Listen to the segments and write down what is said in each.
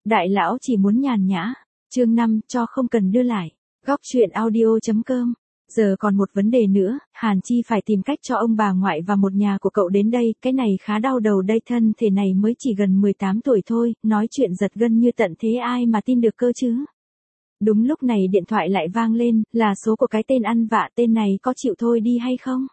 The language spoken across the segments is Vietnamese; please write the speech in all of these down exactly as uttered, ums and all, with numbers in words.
Đại lão chỉ muốn nhàn nhã. Chương năm, cho không cần đưa lại. Góc chuyện audio.com. Giờ còn một vấn đề nữa, Hàn Chi phải tìm cách cho ông bà ngoại và một nhà của cậu đến đây, cái này khá đau đầu đây, thân thể này mới chỉ gần mười tám tuổi thôi, nói chuyện giật gân như tận thế ai mà tin được cơ chứ. Đúng lúc này điện thoại lại vang lên, là số của cái tên ăn vạ, tên này có chịu thôi đi hay không?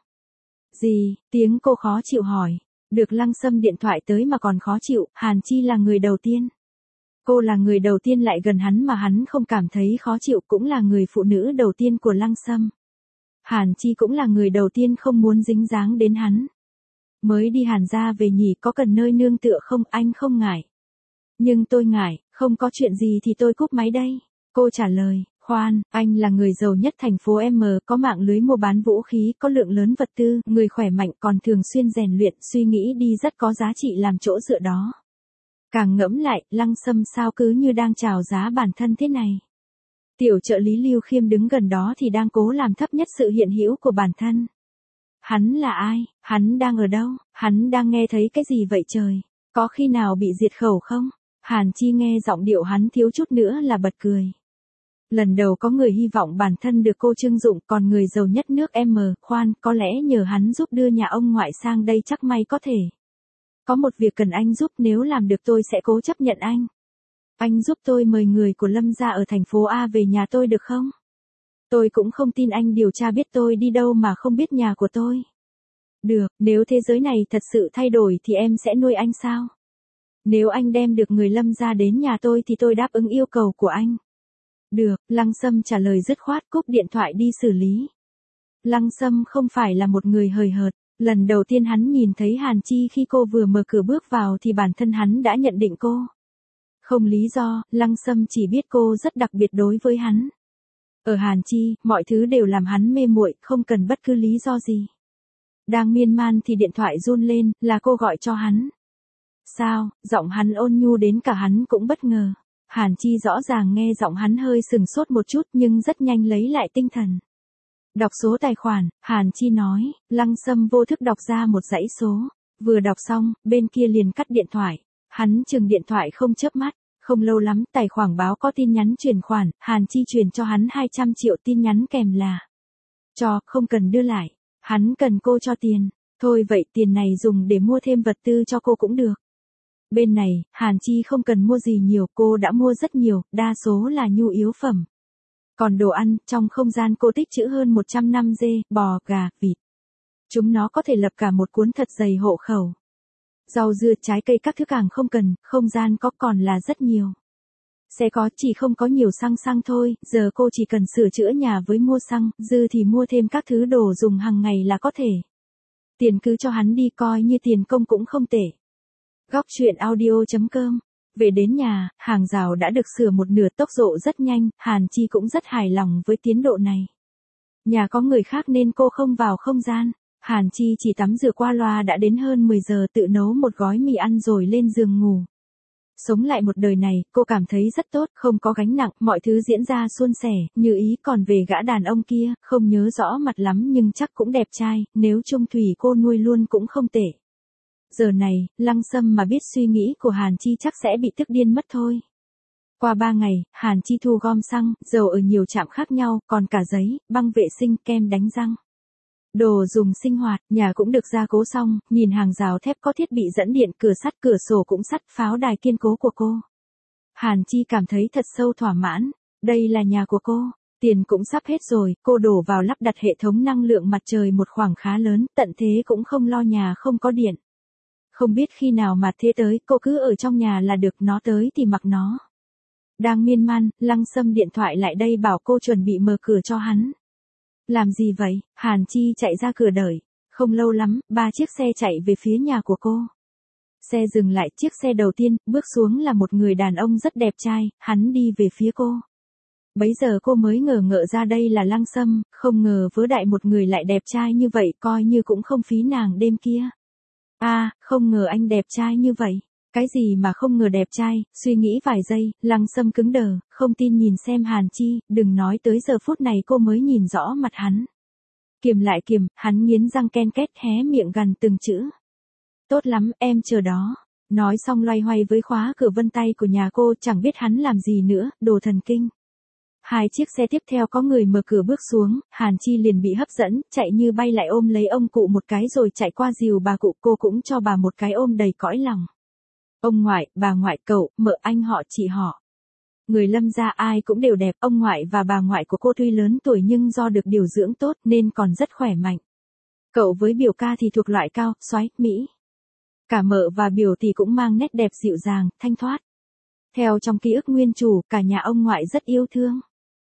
Gì, tiếng cô khó chịu hỏi. Được Lăng Sâm điện thoại tới mà còn khó chịu, Hàn Chi là người đầu tiên. Cô là người đầu tiên lại gần hắn mà hắn không cảm thấy khó chịu, cũng là người phụ nữ đầu tiên của Lăng Sâm. Hàn Chi cũng là người đầu tiên không muốn dính dáng đến hắn. Mới đi Hàn gia về nhỉ, có cần nơi nương tựa không, anh không ngại. Nhưng tôi ngại, không có chuyện gì thì tôi cúp máy đây. Cô trả lời, khoan, anh là người giàu nhất thành phố M, có mạng lưới mua bán vũ khí, có lượng lớn vật tư, người khỏe mạnh, còn thường xuyên rèn luyện, suy nghĩ đi rất có giá trị làm chỗ dựa đó. Càng ngẫm lại, Lăng Sâm sao cứ như đang chào giá bản thân thế này. Tiểu trợ lý Lưu Khiêm đứng gần đó thì đang cố làm thấp nhất sự hiện hữu của bản thân. Hắn là ai? Hắn đang ở đâu? Hắn đang nghe thấy cái gì vậy trời? Có khi nào bị diệt khẩu không? Hàn Chi nghe giọng điệu hắn thiếu chút nữa là bật cười. Lần đầu có người hy vọng bản thân được cô trưng dụng, còn người giàu nhất nước M, khoan, có lẽ nhờ hắn giúp đưa nhà ông ngoại sang đây chắc may có thể. Có một việc cần anh giúp, nếu làm được tôi sẽ cố chấp nhận anh. Anh giúp tôi mời người của Lâm gia ở thành phố A về nhà tôi được không? Tôi cũng không tin anh điều tra biết tôi đi đâu mà không biết nhà của tôi. Được, nếu thế giới này thật sự thay đổi thì em sẽ nuôi anh sao? Nếu anh đem được người Lâm gia đến nhà tôi thì tôi đáp ứng yêu cầu của anh. Được, Lăng Sâm trả lời dứt khoát, cúp điện thoại đi xử lý. Lăng Sâm không phải là một người hời hợt. Lần đầu tiên hắn nhìn thấy Hàn Chi khi cô vừa mở cửa bước vào thì bản thân hắn đã nhận định cô. Không lý do, Lăng Sâm chỉ biết cô rất đặc biệt đối với hắn. Ở Hàn Chi, mọi thứ đều làm hắn mê muội, không cần bất cứ lý do gì. Đang miên man thì điện thoại run lên, là cô gọi cho hắn. Sao, giọng hắn ôn nhu đến cả hắn cũng bất ngờ. Hàn Chi rõ ràng nghe giọng hắn hơi sừng sốt một chút nhưng rất nhanh lấy lại tinh thần. Đọc số tài khoản, Hàn Chi nói, Lăng Sâm vô thức đọc ra một dãy số. Vừa đọc xong, bên kia liền cắt điện thoại. Hắn chừng điện thoại không chớp mắt. Không lâu lắm, tài khoản báo có tin nhắn chuyển khoản, Hàn Chi chuyển cho hắn hai trăm triệu, tin nhắn kèm là cho, không cần đưa lại. Hắn cần cô cho tiền. Thôi vậy tiền này dùng để mua thêm vật tư cho cô cũng được. Bên này, Hàn Chi không cần mua gì nhiều, cô đã mua rất nhiều, đa số là nhu yếu phẩm. Còn đồ ăn, trong không gian cô tích trữ hơn một trăm năm dê, bò, gà, vịt. Chúng nó có thể lập cả một cuốn thật dày hộ khẩu. Rau dưa, trái cây các thứ càng không cần, không gian có còn là rất nhiều. Sẽ có, chỉ không có nhiều xăng xăng thôi, giờ cô chỉ cần sửa chữa nhà với mua xăng, dư thì mua thêm các thứ đồ dùng hàng ngày là có thể. Tiền cứ cho hắn đi, coi như tiền công cũng không tệ. Góc chuyện audio.com. Về đến nhà, hàng rào đã được sửa một nửa, tốc độ rất nhanh, Hàn Chi cũng rất hài lòng với tiến độ này. Nhà có người khác nên cô không vào không gian. Hàn Chi chỉ tắm rửa qua loa đã đến hơn mười giờ, tự nấu một gói mì ăn rồi lên giường ngủ. Sống lại một đời này, cô cảm thấy rất tốt, không có gánh nặng, mọi thứ diễn ra suôn sẻ, như ý. Còn về gã đàn ông kia, không nhớ rõ mặt lắm nhưng chắc cũng đẹp trai, nếu chung thủy cô nuôi luôn cũng không tệ. Giờ này, Lăng Sâm mà biết suy nghĩ của Hàn Chi chắc sẽ bị tức điên mất thôi. Qua ba ngày, Hàn Chi thu gom xăng, dầu ở nhiều trạm khác nhau, còn cả giấy, băng vệ sinh, kem đánh răng. Đồ dùng sinh hoạt, nhà cũng được gia cố xong, nhìn hàng rào thép có thiết bị dẫn điện, cửa sắt, cửa sổ cũng sắt, pháo đài kiên cố của cô. Hàn Chi cảm thấy thật sâu thỏa mãn, đây là nhà của cô, tiền cũng sắp hết rồi, cô đổ vào lắp đặt hệ thống năng lượng mặt trời một khoảng khá lớn, tận thế cũng không lo nhà không có điện. Không biết khi nào mà thế tới, cô cứ ở trong nhà là được, nó tới thì mặc nó. Đang miên man, Lăng Sâm điện thoại lại đây bảo cô chuẩn bị mở cửa cho hắn. Làm gì vậy? Hàn Chi chạy ra cửa đợi. Không lâu lắm, ba chiếc xe chạy về phía nhà của cô. Xe dừng lại, chiếc xe đầu tiên, bước xuống là một người đàn ông rất đẹp trai, hắn đi về phía cô. Bấy giờ cô mới ngờ ngợ ra đây là Lăng Sâm, không ngờ vớ đại một người lại đẹp trai như vậy, coi như cũng không phí nàng đêm kia. A, à, không ngờ anh đẹp trai như vậy. Cái gì mà không ngờ đẹp trai, suy nghĩ vài giây, Lăng Sâm cứng đờ, không tin nhìn xem Hàn Chi, đừng nói tới giờ phút này cô mới nhìn rõ mặt hắn. Kiềm lại kiềm, hắn nghiến răng ken két hé miệng gằn từng chữ. Tốt lắm, em chờ đó. Nói xong loay hoay với khóa cửa vân tay của nhà cô, chẳng biết hắn làm gì nữa, đồ thần kinh. Hai chiếc xe tiếp theo có người mở cửa bước xuống, Hàn Chi liền bị hấp dẫn, chạy như bay lại ôm lấy ông cụ một cái rồi chạy qua dìu bà cụ, cô cũng cho bà một cái ôm đầy cõi lòng. Ông ngoại, bà ngoại, cậu, mợ, anh họ, chị họ. Người Lâm gia ai cũng đều đẹp, ông ngoại và bà ngoại của cô tuy lớn tuổi nhưng do được điều dưỡng tốt nên còn rất khỏe mạnh. Cậu với biểu ca thì thuộc loại cao, soái, mỹ. Cả mợ và biểu thì cũng mang nét đẹp dịu dàng, thanh thoát. Theo trong ký ức nguyên chủ, cả nhà ông ngoại rất yêu thương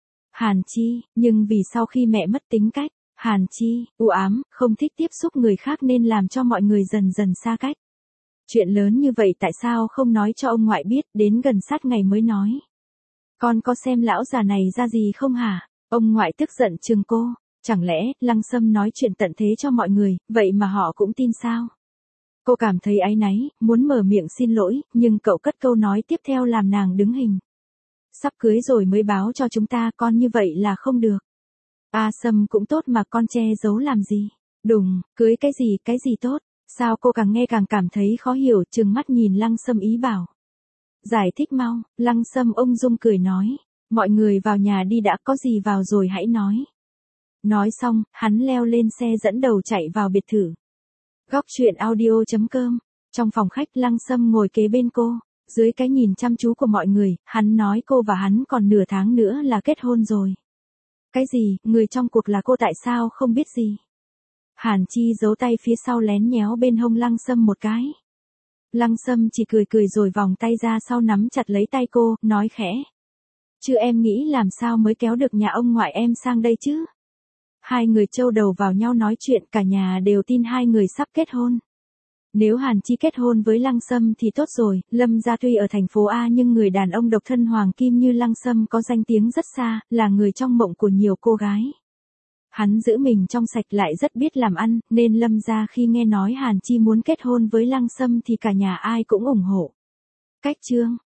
Hàn Chi, nhưng vì sau khi mẹ mất tính cách, Hàn Chi, u ám, không thích tiếp xúc người khác nên làm cho mọi người dần dần xa cách. Chuyện lớn như vậy tại sao không nói cho ông ngoại biết, đến gần sát ngày mới nói. Con có xem lão già này ra gì không hả? Ông ngoại tức giận chừng cô, chẳng lẽ Lăng Sâm nói chuyện tận thế cho mọi người, vậy mà họ cũng tin sao? Cô cảm thấy áy náy, muốn mở miệng xin lỗi, nhưng cậu cất câu nói tiếp theo làm nàng đứng hình. Sắp cưới rồi mới báo cho chúng ta, con như vậy là không được. A Sâm cũng tốt mà con che giấu làm gì? Đùng, cưới cái gì, cái gì tốt? Sao cô càng nghe càng cảm thấy khó hiểu, trừng mắt nhìn Lăng Sâm ý bảo. Giải thích mau, Lăng Sâm ung dung cười nói. Mọi người vào nhà đi đã, có gì vào rồi hãy nói. Nói xong, hắn leo lên xe dẫn đầu chạy vào biệt thự. Góc truyện audio chấm com. Trong phòng khách, Lăng Sâm ngồi kế bên cô. Dưới cái nhìn chăm chú của mọi người, hắn nói cô và hắn còn nửa tháng nữa là kết hôn rồi. Cái gì, người trong cuộc là cô, tại sao không biết gì? Hàn Chi giấu tay phía sau lén nhéo bên hông Lăng Sâm một cái. Lăng Sâm chỉ cười cười rồi vòng tay ra sau nắm chặt lấy tay cô, nói khẽ. Chứ em nghĩ làm sao mới kéo được nhà ông ngoại em sang đây chứ? Hai người trâu đầu vào nhau nói chuyện, cả nhà đều tin hai người sắp kết hôn. Nếu Hàn Chi kết hôn với Lăng Sâm thì tốt rồi, Lâm gia tuy ở thành phố A nhưng người đàn ông độc thân hoàng kim như Lăng Sâm có danh tiếng rất xa, là người trong mộng của nhiều cô gái. Hắn giữ mình trong sạch lại rất biết làm ăn, nên Lâm gia khi nghe nói Hàn Chi muốn kết hôn với Lăng Sâm thì cả nhà ai cũng ủng hộ. Cách chương